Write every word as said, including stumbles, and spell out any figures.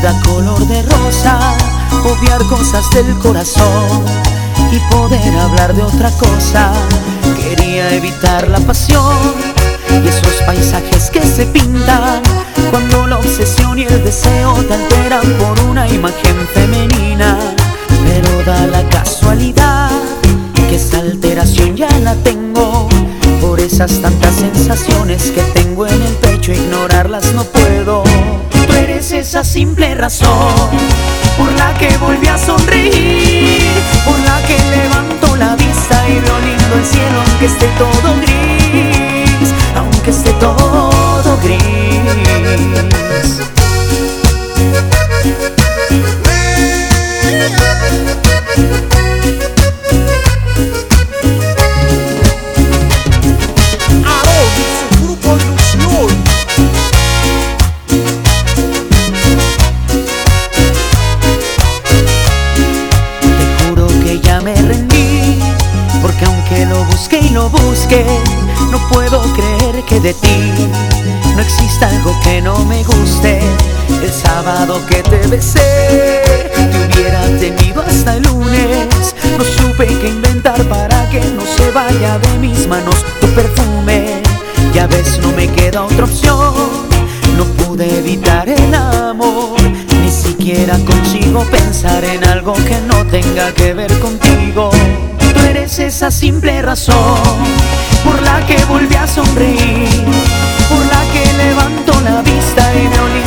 vida color de rosa, obviar cosas del corazón y poder hablar de otra cosa. Quería evitar la pasión y esos paisajes que se pintan cuando la obsesión y el deseo te alteran por una imagen femenina. Pero da la casualidad que esa alteración ya la tengo por esas tantas sensaciones que tengo en el pecho, ignorarlas no puedo. Tú eres esa simple razón por la que volví a sonreír, por la que levanto la vista y veo lindo el cielo aunque esté todo gris, aunque esté todo gris. Me rendí, porque aunque lo busqué y lo busqué, no puedo creer que de ti no exista algo que no me guste. El sábado que te besé te hubiera tenido hasta el lunes. No supe qué inventar para que no se vaya de mis manos tu perfume. Ya ves, no me queda otra opción, no pude evitar el amor. Ni siquiera consigo pensar en algo que no tenga que ver contigo. Tú eres esa simple razón por la que volví a sonreír, por la que levanto la vista y me olvido